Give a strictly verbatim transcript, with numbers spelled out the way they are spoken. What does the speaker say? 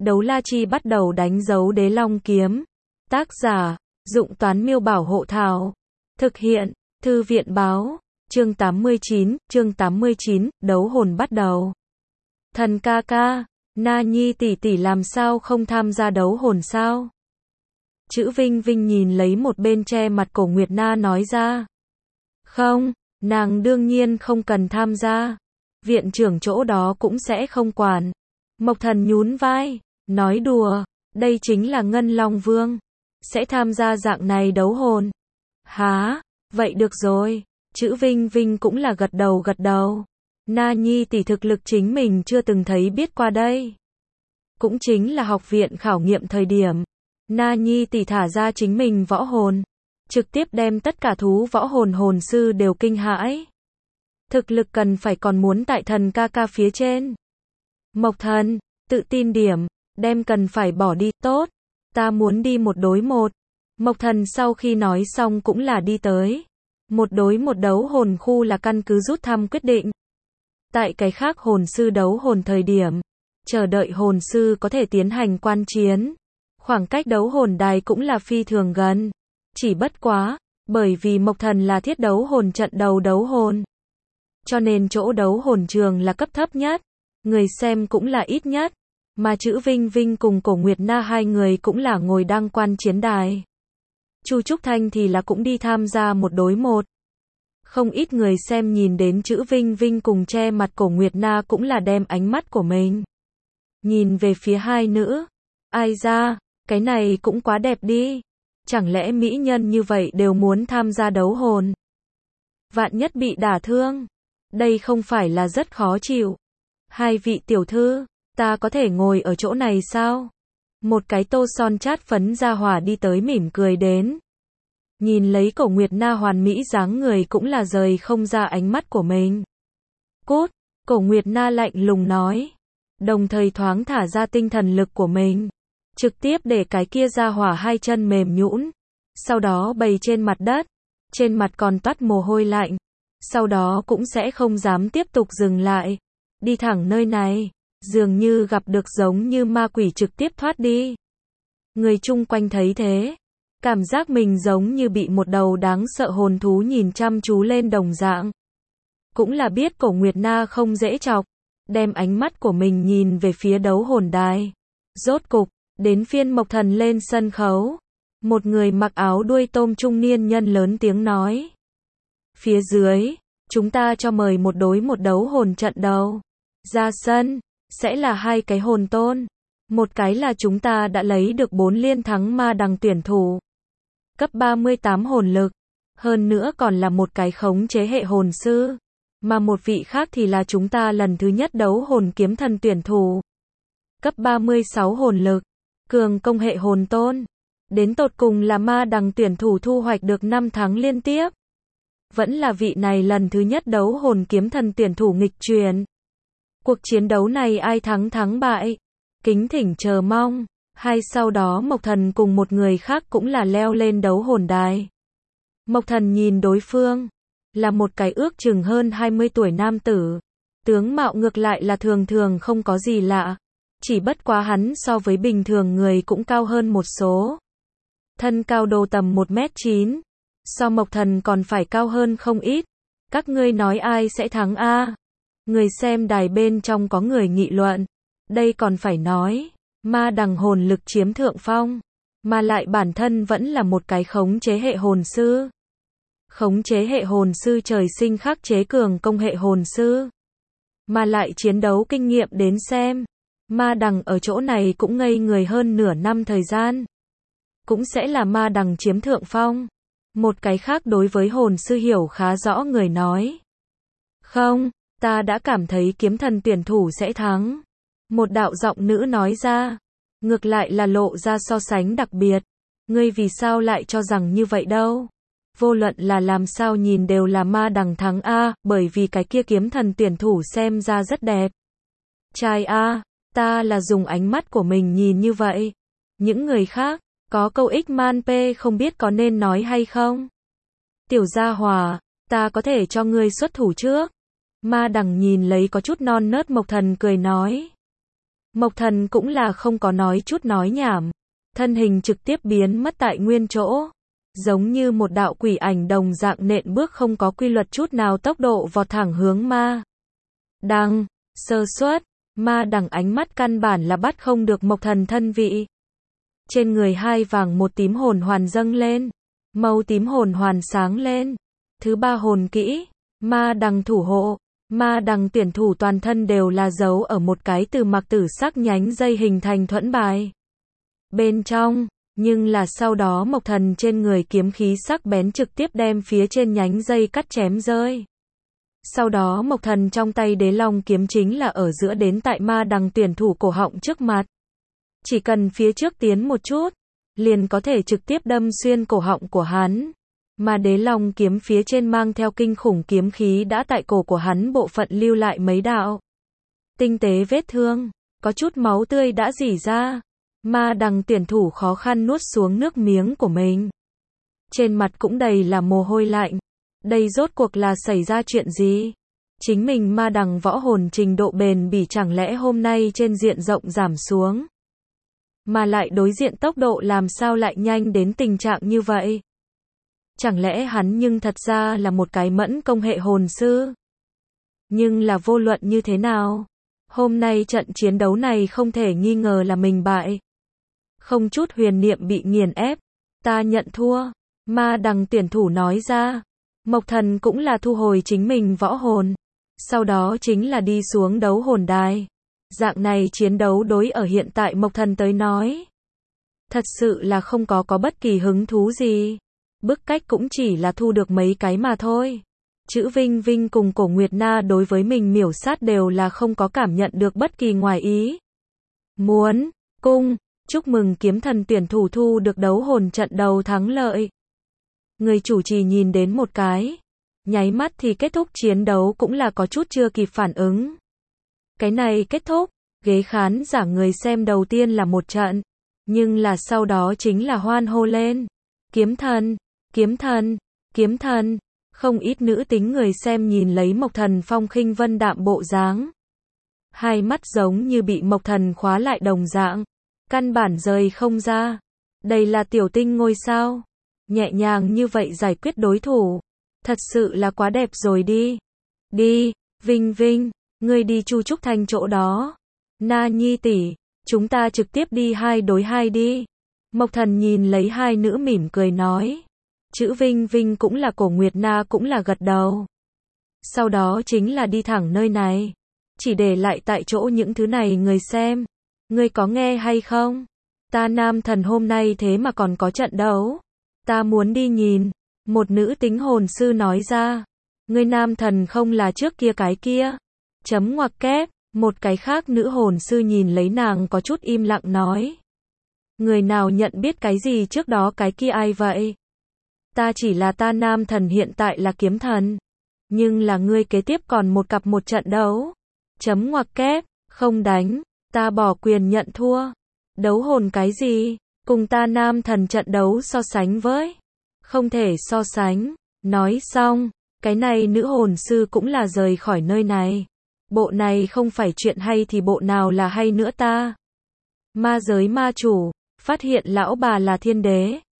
Đấu la chi bắt đầu đánh dấu đế long kiếm. Tác giả, Dụng Toán Miêu Bảo Hộ Thảo. Thực hiện, Thư viện Báo. Chương tám mươi chín, chương tám mươi chín, đấu hồn bắt đầu. Thần ca ca, Na Nhi tỷ tỷ làm sao không tham gia đấu hồn sao? Chữ Vinh Vinh nhìn lấy một bên che mặt Cổ Nguyệt Na nói ra. Không, nàng đương nhiên không cần tham gia. Viện trưởng chỗ đó cũng sẽ không quản. Mộc Thần nhún vai, nói đùa, đây chính là Ngân Long Vương. Sẽ tham gia dạng này đấu hồn. Hả, vậy được rồi. Chữ Vinh Vinh cũng là gật đầu gật đầu. Na Nhi tỷ thực lực chính mình chưa từng thấy biết qua đây. Cũng chính là học viện khảo nghiệm thời điểm. Na Nhi tỷ thả ra chính mình võ hồn. Trực tiếp đem tất cả thú võ hồn hồn sư đều kinh hãi. Thực lực cần phải còn muốn tại thần ca ca phía trên. Mộc Thần, tự tin điểm, đem cần phải bỏ đi, tốt. Ta muốn đi một đối một. Mộc Thần sau khi nói xong cũng là đi tới. Một đối một đấu hồn khu là căn cứ rút thăm quyết định. Tại cái khác hồn sư đấu hồn thời điểm, chờ đợi hồn sư có thể tiến hành quan chiến. Khoảng cách đấu hồn đài cũng là phi thường gần. Chỉ bất quá, bởi vì Mộc Thần là thiết đấu hồn trận đầu đấu hồn. Cho nên chỗ đấu hồn trường là cấp thấp nhất. Người xem cũng là ít nhất. Mà chữ Vinh Vinh cùng Cổ Nguyệt Na hai người cũng là ngồi đăng quan chiến đài. Chu Trúc Thanh thì là cũng đi tham gia một đối một. Không ít người xem nhìn đến chữ Vinh Vinh cùng che mặt Cổ Nguyệt Na cũng là đem ánh mắt của mình nhìn về phía hai nữ. Ai ra, cái này cũng quá đẹp đi. Chẳng lẽ mỹ nhân như vậy đều muốn tham gia đấu hồn? Vạn nhất bị đả thương. Đây không phải là rất khó chịu. Hai vị tiểu thư, ta có thể ngồi ở chỗ này sao? Một cái tô son chát phấn ra hỏa đi tới mỉm cười đến. Nhìn lấy Cổ Nguyệt Na hoàn mỹ dáng người cũng là rời không ra ánh mắt của mình. Cốt, Cổ Nguyệt Na lạnh lùng nói. Đồng thời thoáng thả ra tinh thần lực của mình. Trực tiếp để cái kia ra hỏa hai chân mềm nhũn. Sau đó bày trên mặt đất. Trên mặt còn toát mồ hôi lạnh. Sau đó cũng sẽ không dám tiếp tục dừng lại. Đi thẳng nơi này. Dường như gặp được giống như ma quỷ trực tiếp thoát đi. Người chung quanh thấy thế. Cảm giác mình giống như bị một đầu đáng sợ hồn thú nhìn chăm chú lên đồng dạng. Cũng là biết Cổ Nguyệt Na không dễ chọc. Đem ánh mắt của mình nhìn về phía đấu hồn đài. Rốt cục, đến phiên Mộc Thần lên sân khấu. Một người mặc áo đuôi tôm trung niên nhân lớn tiếng nói. Phía dưới, chúng ta cho mời một đối một đấu hồn trận đầu. Ra sân, sẽ là hai cái hồn tôn. Một cái là chúng ta đã lấy được bốn liên thắng ma đằng tuyển thủ. Cấp ba mươi tám hồn lực. Hơn nữa còn là một cái khống chế hệ hồn sư. Mà một vị khác thì là chúng ta lần thứ nhất đấu hồn kiếm thần tuyển thủ. Cấp ba mươi sáu hồn lực. Cường công hệ hồn tôn. Đến tột cùng là ma đằng tuyển thủ thu hoạch được năm tháng liên tiếp. Vẫn là vị này lần thứ nhất đấu hồn kiếm thần tuyển thủ nghịch truyền. Cuộc chiến đấu này ai thắng thắng bại. Kính thỉnh chờ mong. Hay sau đó Mộc Thần cùng một người khác cũng là leo lên đấu hồn đài. Mộc Thần nhìn đối phương. Là một cái ước chừng hơn hai mươi tuổi nam tử. Tướng mạo ngược lại là thường thường không có gì lạ. Chỉ bất quá hắn so với bình thường người cũng cao hơn một số. Thân cao độ tầm một mét chín. So Mộc Thần còn phải cao hơn không ít. Các ngươi nói ai sẽ thắng a? Người xem đài bên trong có người nghị luận. Đây còn phải nói. Ma đằng hồn lực chiếm thượng phong. Mà lại bản thân vẫn là một cái khống chế hệ hồn sư. Khống chế hệ hồn sư trời sinh khắc chế cường công hệ hồn sư. Mà lại chiến đấu kinh nghiệm đến xem. Ma đằng ở chỗ này cũng ngây người hơn nửa năm thời gian. Cũng sẽ là ma đằng chiếm thượng phong. Một cái khác đối với hồn sư hiểu khá rõ người nói. Không, ta đã cảm thấy kiếm thần tuyển thủ sẽ thắng. Một đạo giọng nữ nói ra. Ngược lại là lộ ra so sánh đặc biệt. Ngươi vì sao lại cho rằng như vậy đâu? Vô luận là làm sao nhìn đều là ma đằng thắng A, bởi vì cái kia kiếm thần tuyển thủ xem ra rất đẹp. Trai A, ta là dùng ánh mắt của mình nhìn như vậy. Những người khác, có câu ích man P không biết có nên nói hay không? Tiểu gia hòa, ta có thể cho ngươi xuất thủ trước. Ma đằng nhìn lấy có chút non nớt Mộc Thần cười nói. Mộc Thần cũng là không có nói chút nói nhảm. Thân hình trực tiếp biến mất tại nguyên chỗ. Giống như một đạo quỷ ảnh đồng dạng nện bước không có quy luật chút nào tốc độ vọt thẳng hướng ma đằng. Sơ suất, ma đằng ánh mắt căn bản là bắt không được Mộc Thần thân vị. Trên người hai vàng một tím hồn hoàn dâng lên. Màu tím hồn hoàn sáng lên. Thứ ba hồn kỹ, ma đằng thủ hộ. Ma đằng tuyển thủ toàn thân đều là dấu ở một cái từ mặc tử sắc nhánh dây hình thành thuẫn bài bên trong, nhưng là sau đó Mộc Thần trên người kiếm khí sắc bén trực tiếp đem phía trên nhánh dây cắt chém rơi. Sau đó Mộc Thần trong tay đế long kiếm chính là ở giữa đến tại ma đằng tuyển thủ cổ họng trước mặt. Chỉ cần phía trước tiến một chút, liền có thể trực tiếp đâm xuyên cổ họng của hắn. Mà đế long kiếm phía trên mang theo kinh khủng kiếm khí đã tại cổ của hắn bộ phận lưu lại mấy đạo tinh tế vết thương, có chút máu tươi đã rỉ ra. Ma đằng tuyển thủ khó khăn nuốt xuống nước miếng của mình. Trên mặt cũng đầy là mồ hôi lạnh. Đây rốt cuộc là xảy ra chuyện gì? Chính mình ma đằng võ hồn trình độ bền bỉ chẳng lẽ hôm nay trên diện rộng giảm xuống? Mà lại đối diện tốc độ làm sao lại nhanh đến tình trạng như vậy? Chẳng lẽ hắn nhưng thật ra là một cái mẫn công hệ hồn sư? Nhưng là vô luận như thế nào? Hôm nay trận chiến đấu này không thể nghi ngờ là mình bại. Không chút huyền niệm bị nghiền ép. Ta nhận thua. Ma đằng tuyển thủ nói ra. Mộc Thần cũng là thu hồi chính mình võ hồn. Sau đó chính là đi xuống đấu hồn đài. Dạng này chiến đấu đối ở hiện tại Mộc Thần tới nói. Thật sự là không có có bất kỳ hứng thú gì. Bức cách cũng chỉ là thu được mấy cái mà thôi. Chữ Vinh Vinh cùng Cổ Nguyệt Na đối với mình miểu sát đều là không có cảm nhận được bất kỳ ngoài ý. Muốn, cung, chúc mừng kiếm thần tuyển thủ thu được đấu hồn trận đầu thắng lợi. Người chủ trì nhìn đến một cái. Nháy mắt thì kết thúc chiến đấu cũng là có chút chưa kịp phản ứng. Cái này kết thúc, ghế khán giả người xem đầu tiên là một trận. Nhưng là sau đó chính là hoan hô lên. Kiếm thần, kiếm thần, kiếm thần. Không ít nữ tính người xem nhìn lấy Mộc Thần phong khinh vân đạm bộ dáng. Hai mắt giống như bị Mộc Thần khóa lại đồng dạng. Căn bản rời không ra. Đây là tiểu tinh ngôi sao. Nhẹ nhàng như vậy giải quyết đối thủ. Thật sự là quá đẹp rồi đi. Đi, Vinh Vinh, ngươi đi Chu Trúc Thanh chỗ đó. Na Nhi tỷ, chúng ta trực tiếp đi hai đối hai đi. Mộc Thần nhìn lấy hai nữ mỉm cười nói. Chữ Vinh Vinh cũng là Cổ Nguyệt Na cũng là gật đầu. Sau đó chính là đi thẳng nơi này. Chỉ để lại tại chỗ những thứ này người xem. Ngươi có nghe hay không? Ta nam thần hôm nay thế mà còn có trận đấu. Ta muốn đi nhìn. Một nữ tính hồn sư nói ra. Ngươi nam thần không là trước kia cái kia. Chấm ngoặc kép. Một cái khác nữ hồn sư nhìn lấy nàng có chút im lặng nói. Người nào nhận biết cái gì trước đó cái kia ai vậy? Ta chỉ là ta nam thần hiện tại là kiếm thần. Nhưng là ngươi kế tiếp còn một cặp một trận đấu. Chấm ngoặc kép. Không đánh. Ta bỏ quyền nhận thua. Đấu hồn cái gì? Cùng ta nam thần trận đấu so sánh với. Không thể so sánh. Nói xong. Cái này nữ hồn sư cũng là rời khỏi nơi này. Bộ này không phải chuyện hay thì bộ nào là hay nữa ta? Ma giới ma chủ. Phát hiện lão bà là thiên đế.